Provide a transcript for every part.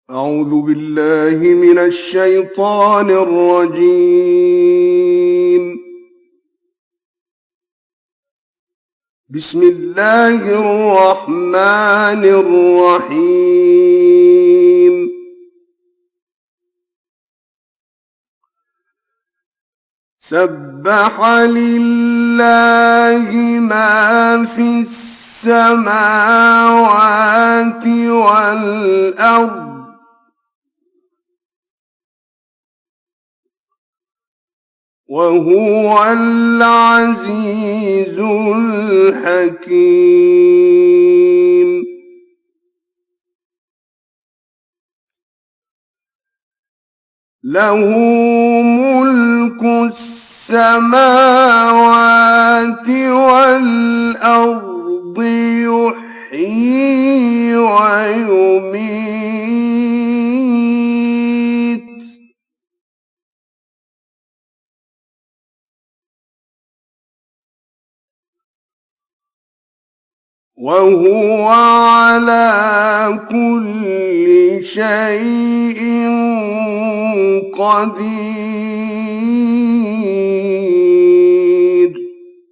أعوذ بالله من الشيطان الرجيم. بسم الله الرحمن الرحيم. سبح لله ما في السماوات والأرض وهو العزيز الحكيم. له ملك السماوات والأرض يحيي ويميت وهو على كل شيء قدير.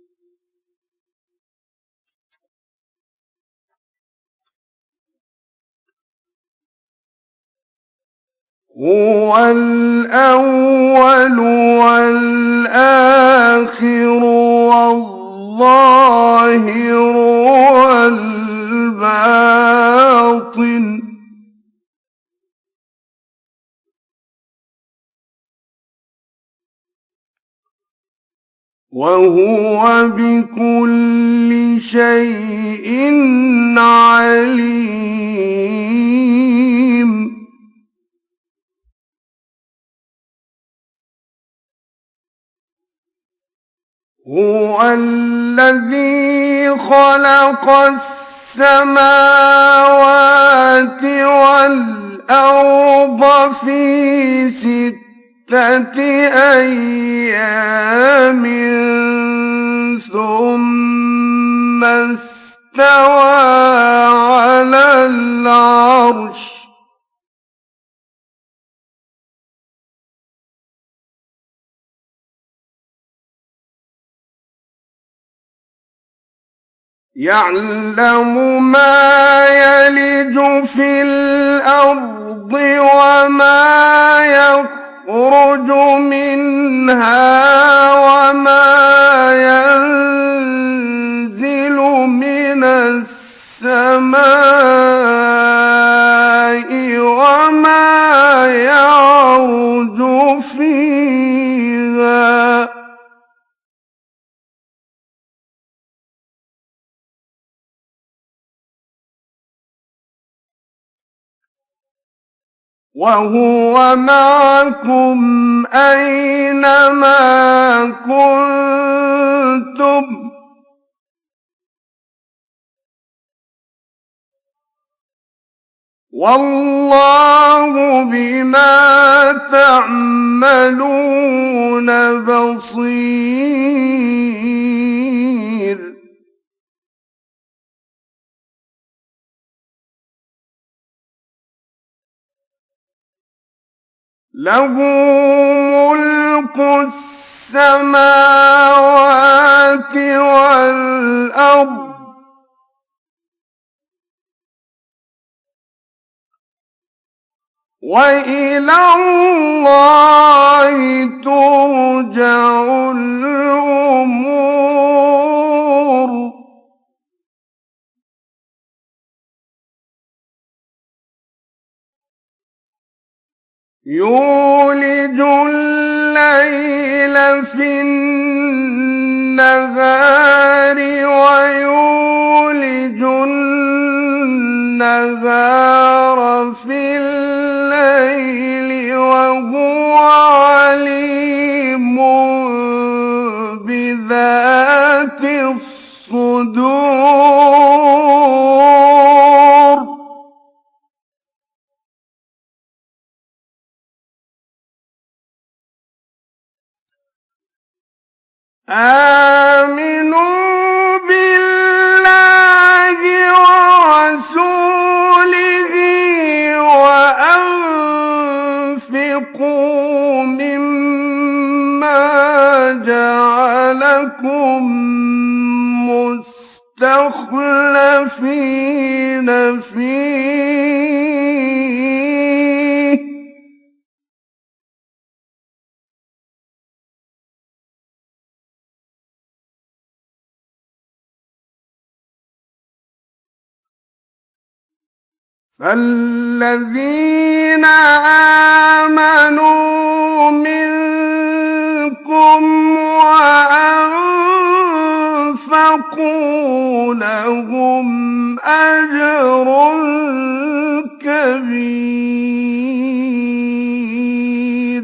هو الأول والآخر والظاهر والباطن وهو بكل شيء عليم. هو الذي خلق السماوات والأرض في 6 أيام ثم استوى على العرش يعلم ما يلج في الأرض وما يخرج منها وما ينزل من السماء وما يعرج فيها وهو معكم أينما كنتم والله بما تعملون بصير. له ملك السماوات والأرض وإلى الله ترجع الأمور. يولج الليل في النهار ويولج النهار في الليل وهو عليم بذات الصدور. آمنوا بالله ورسوله وأنفقوا وأنفقوا مما جعلكم مستخلفين فيه فالذين آمنوا منكم وأنفقوا لهم أجر كبير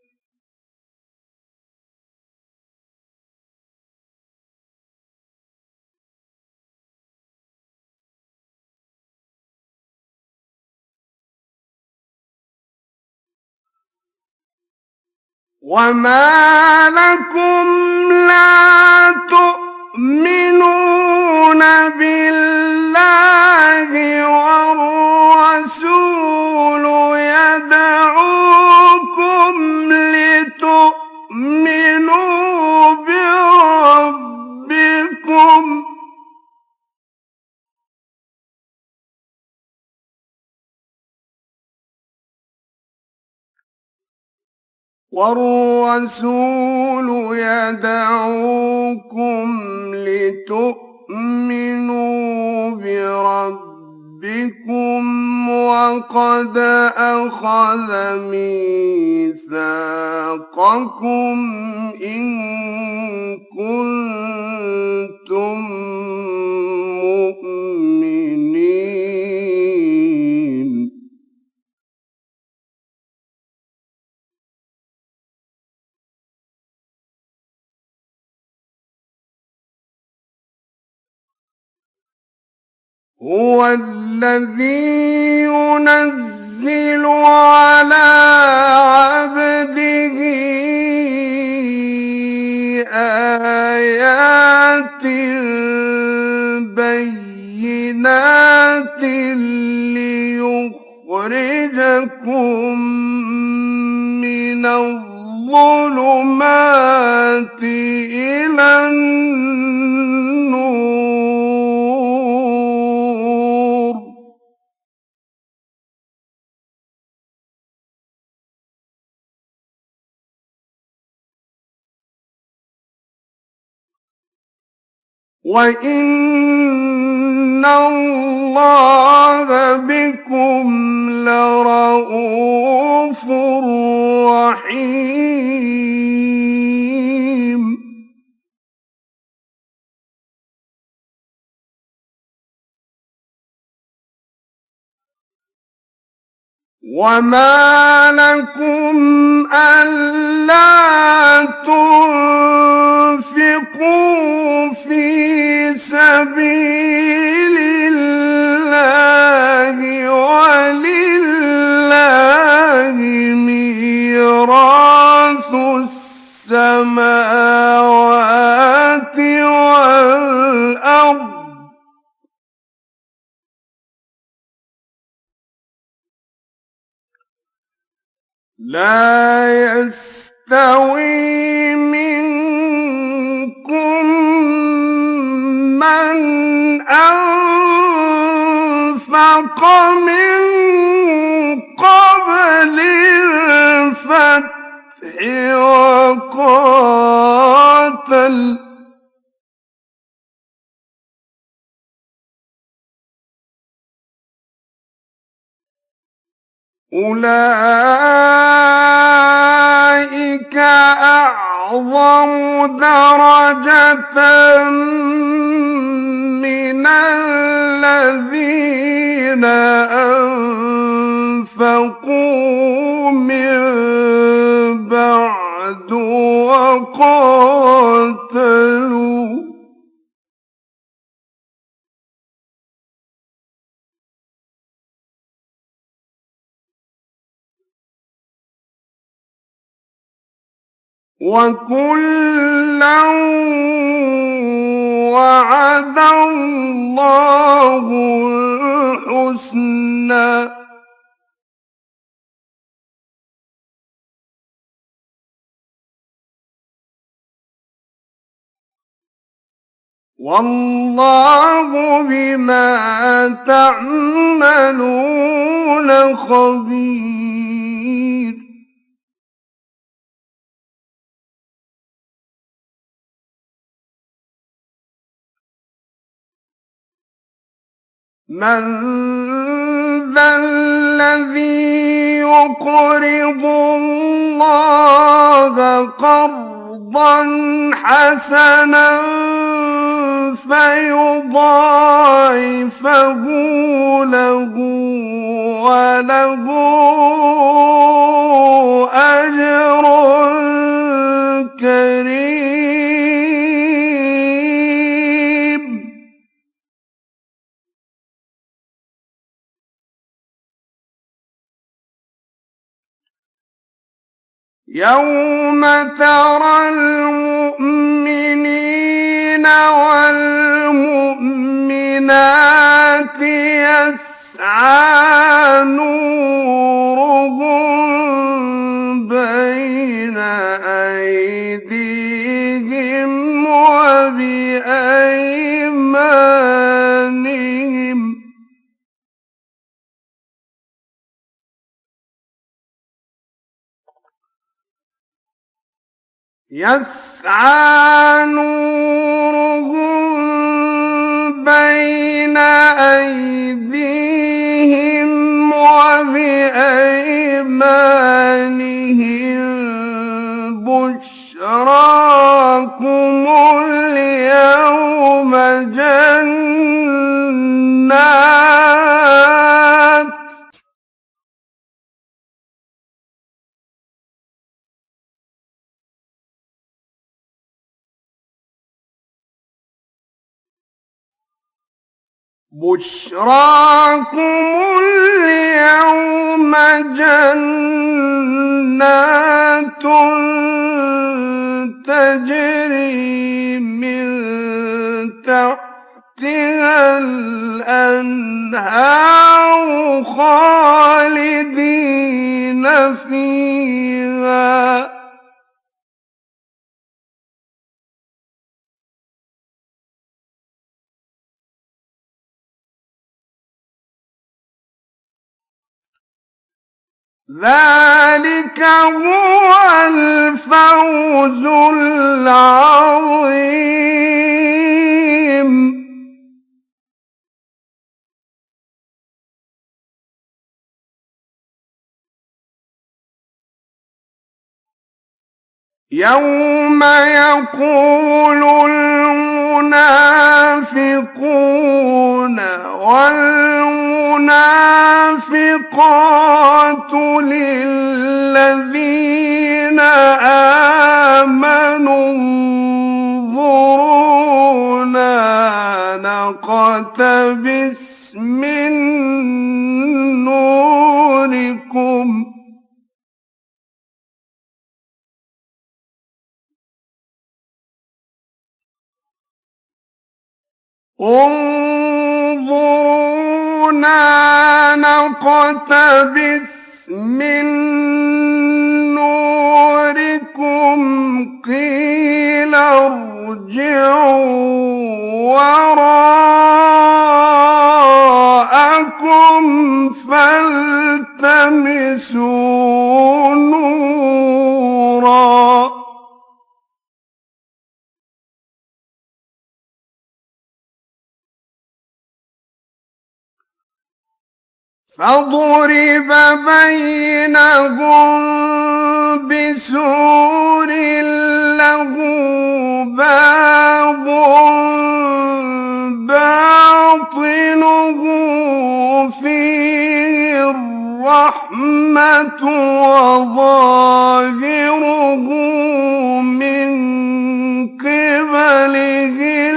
وما لكم لا تؤمنون بالله والرسول يدعوكم لتؤمنوا بربكم والرسول يدعوكم لتؤمنوا بربكم وقد أخذ ميثاقكم إن كنتم مؤمنين هو الذي ينزل على عبده آيات بينات ليخرجكم من الظلمات إلى النور وإن الله بكم لرءوف رحيم وما لكم ألا تنفقوا في سبيل الله ولله ميراث السماوات والأرض لا يستوي منكم من أنفق من قبل الفتح وقاتل أولئك أعظم درجة من الذين أنفقوا من بعد وقاتلوا وكلا وعد الله الحسنى والله بما تعملون خبير. من ذا الذي يقرض الله قرضا حسنا فيضاعفه له وله أجر كريم. يوم ترى المؤمنين والمؤمنات يسعى نورهم بين أيديهم وبأيمانهم يسعى نورهم بين أيديهم وبأيمانهم بشراكم اليوم جنات تجري من تحتها الأنهار خالدين فيها ذلك هو الفوز العظيم. يوم يقول المنافقون والمنافقات للذين آمنوا انظرونا نقتبس من نوركم انظرونا نقتبس من نوركم قيل ارجعوا وراءكم فالتمسوا نورا فضرب بينهم بسور له باب باطنه فيه الرحمة وظاهره من قبله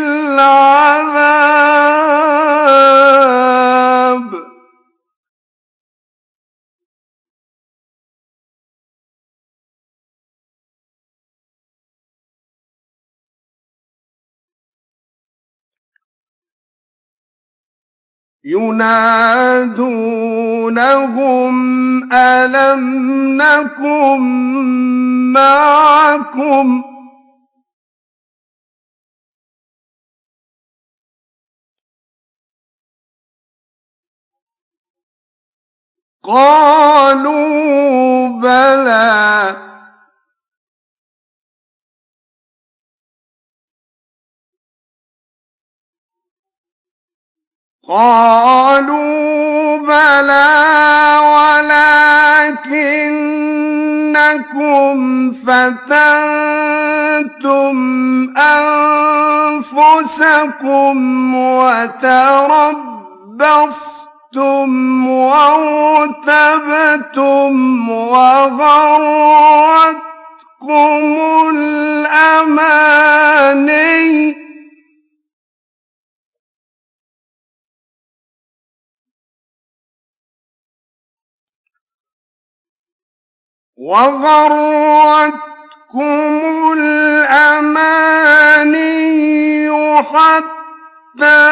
العذاب ينادونهم ألم نكن معكم قالوا بلى ولكنكم فتنتم أنفسكم وتربصتم وارتبتم وغرتكم الأماني حتى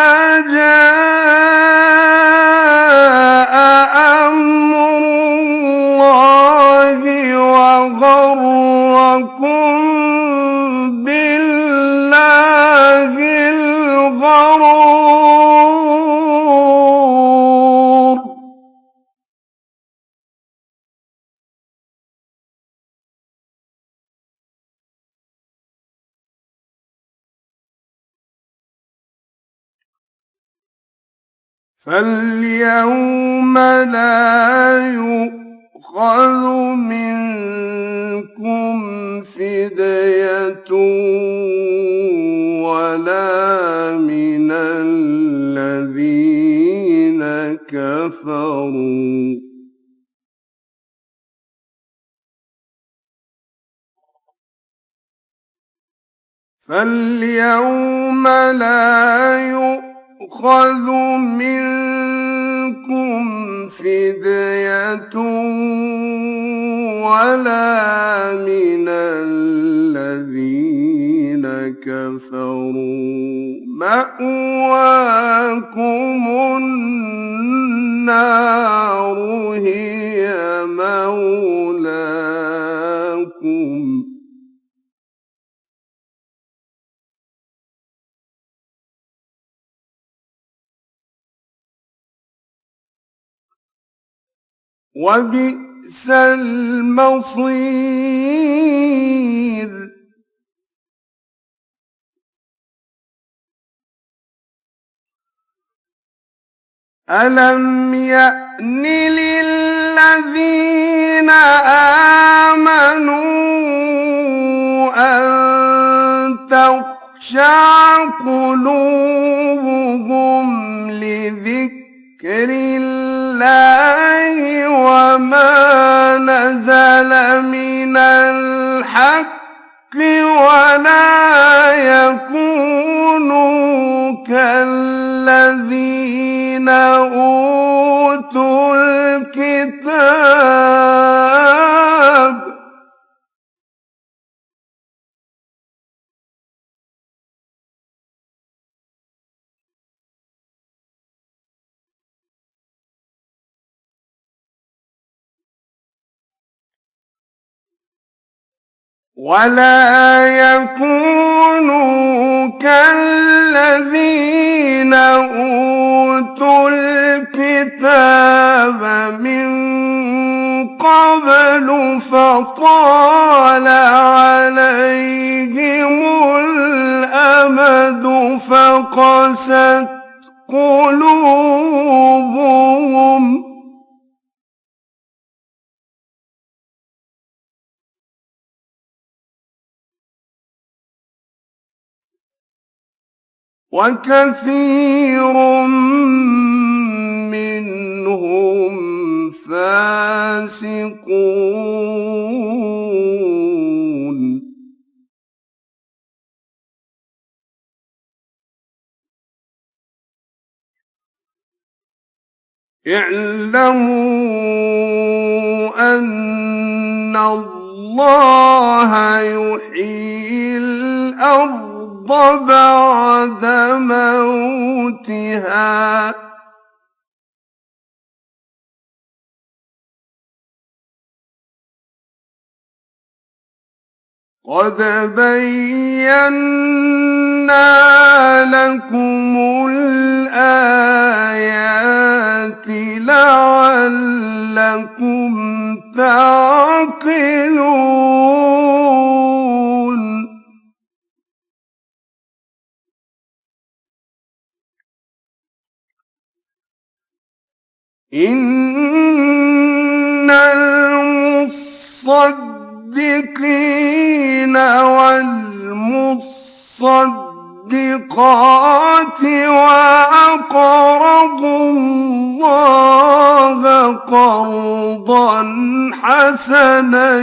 جاء أمر الله وغركم بالله الغرور فاليوم لا يؤخذ منكم فدية ولا من الذين كفروا فاليوم لا يؤخذ منكم فدية ولا من الذين كفروا مأواكم النار هي مولاكم وبئس المصير ألم يأن للذين آمنوا أن تخشع قلوبهم لذكر الله وما نزل من الحق ولا يكونوا كالذين أوتوا الكتاب كالذين أوتوا الكتاب من قبل فطال عليهم الأمد فقست قلوبهم وكثير منهم فاسقون اعلموا أن الله يحيي الأرض بعد موتها قد بينا لكم الآيات لعلكم يعقلون إن المصدقين والمصدقات وأقرضوا الله قرضا حسنا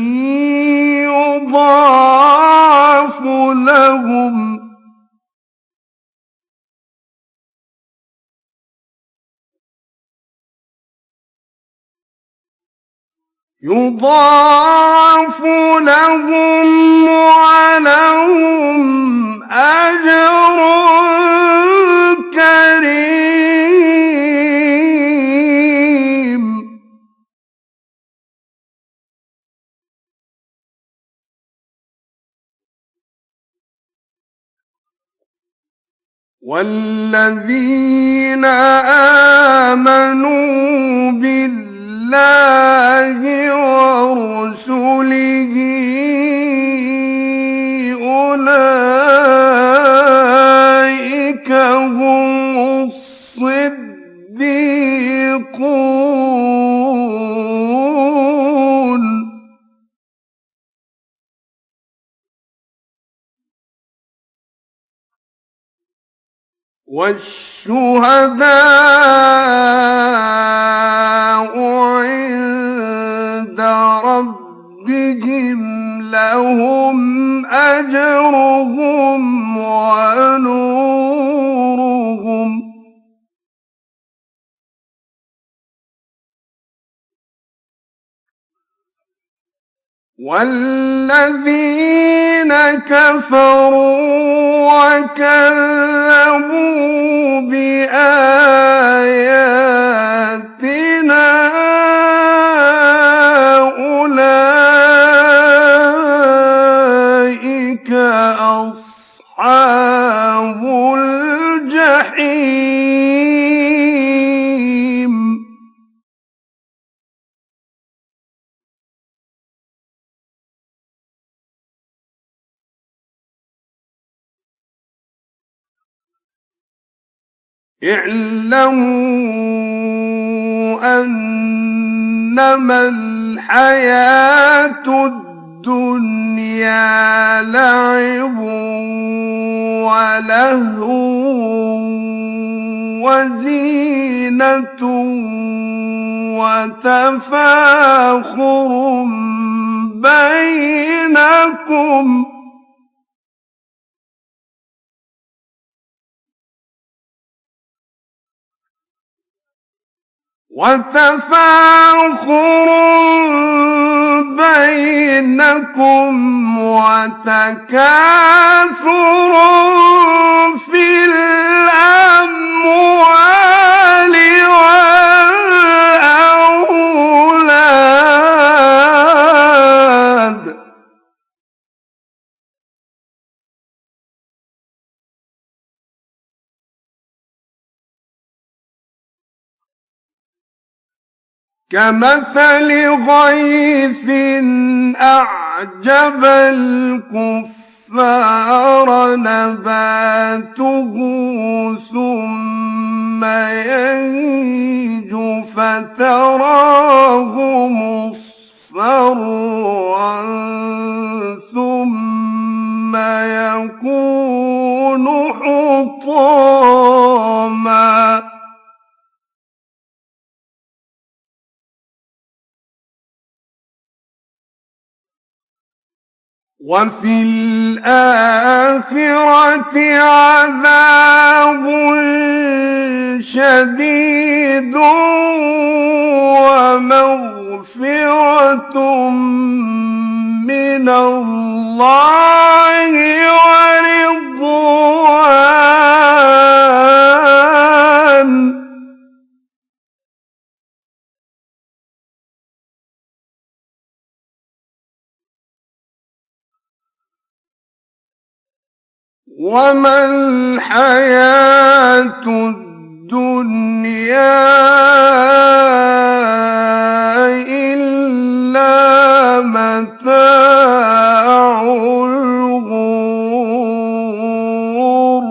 يضاعف لهم ولهم أجر كريم والذين آمنوا بالله ورسله أولئك هم الصديقون والشهداء عند ربهم لهم أجرهم ونورهم والذين كفروا وكذبوا بآياتنا أولئك أصحاب الجحيم اعلموا أنما الحياة الدنيا لعب ولهو وزينة وتفاخر بينكم وتكاثر في الأموال والأولاد كمثل غيث أعجب الكفار نباته ثم يهيج فتراه مصفرا ثم يكون حطاما وفي الآخرة عذاب شديد ومغفرة من الله ورضوان وما الحياة الدنيا إلا متاع الغرور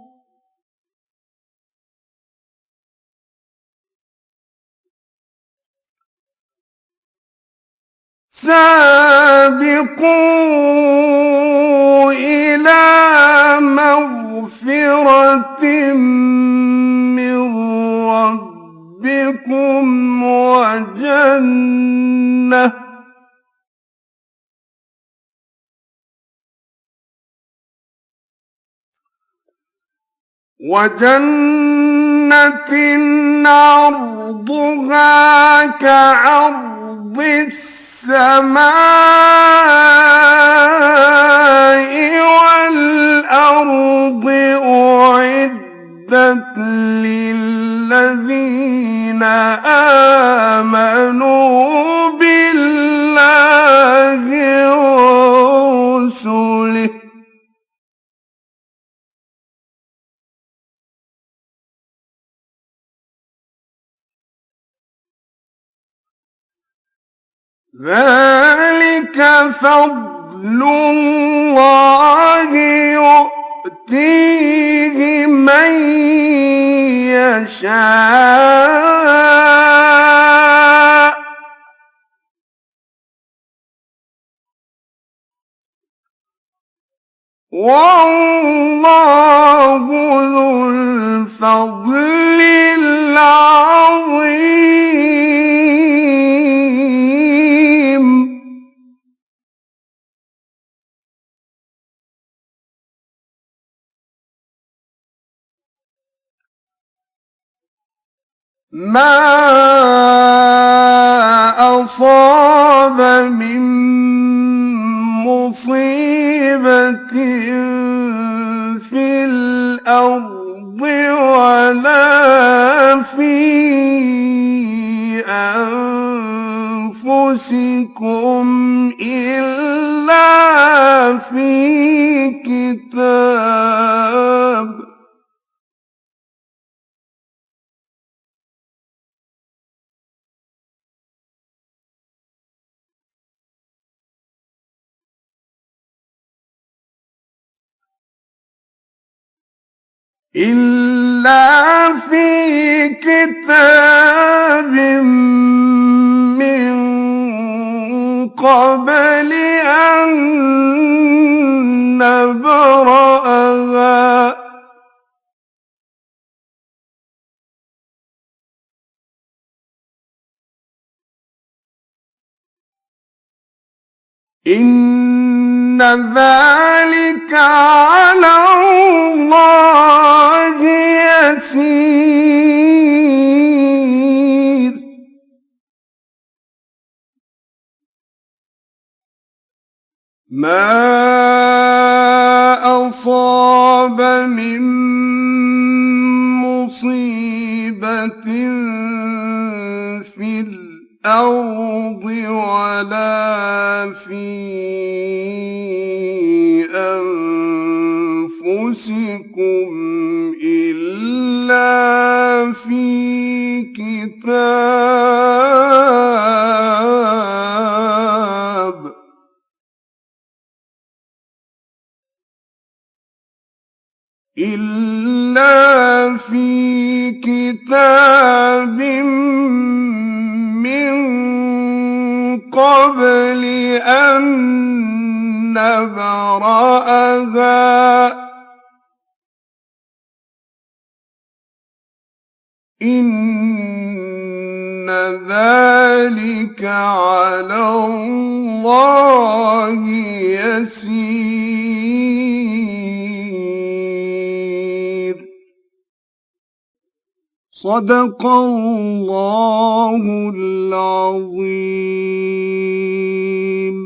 سابقوا إلى مغفرة من ربكم وجنة عرضها كعرض السماء والأرض أعدت للذين آمنوا بالله ورسله ذلك فضل الله يؤتيه من يشاء والله ذو الفضل العظيم ما أصاب من مصيبة في الأرض ولا في أنفسكم إلا في كتاب من قبل أن نبرأها إن ذلك على الله يسير ما أصاب من مصيبة في الأرض ولا في أنفسكم إلا في كتاب من قبل أن نبرأها إن ذلك على الله يسير صدق الله العظيم.